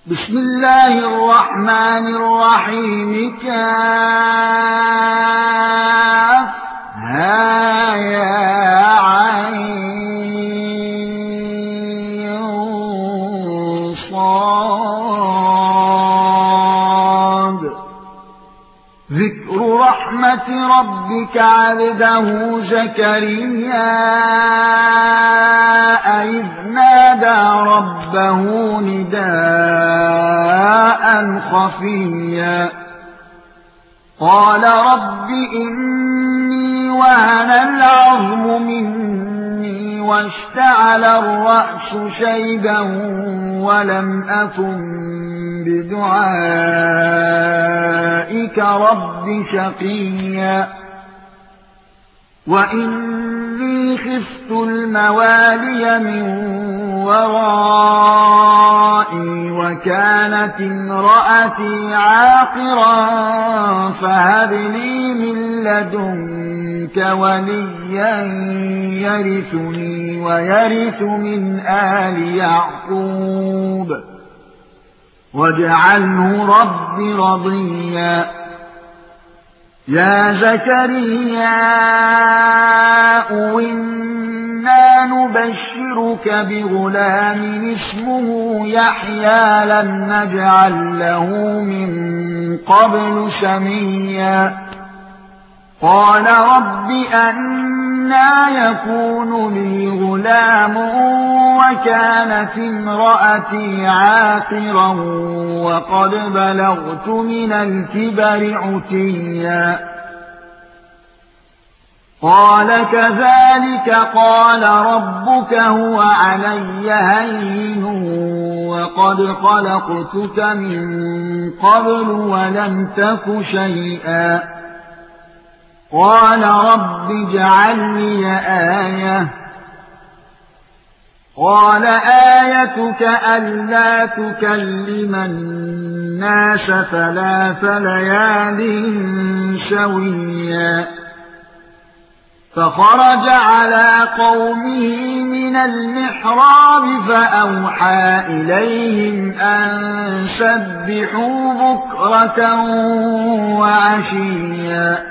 بسم الله الرحمن الرحيم كافها يا عين صاد ذكر رحمة ربك عبده زكريا إذ نادى ربه نداء خفيا قال رب إني وهن العظم مني واشتعل الرأس شيبا ولم أكن بدعائك رب شقيا وإني خفت الموالي من ورائي وكانت امرأتي عاقرا فهب لي من لدنك وليا يرثني ويرث من آل يعقوب واجعله رب رضيا يا زكريا إنا نبشرك بغلام اسمه يحيى لم نجعل له من قبل سميا قال رب أنى يكون لي غلام وكانت امرأتي عاقرا وقد بلغت من الكبر عتيا قال كذلك قال ربك هو علي هين وقد خلقتك من قبل ولم تك شيئا قال رب اجعل لي آية قال آيتك ألا تكلم الناس 3 ليال سويا فخرج على قومه من المحراب فأوحى إليهم أن سبحوا بكرة وعشيا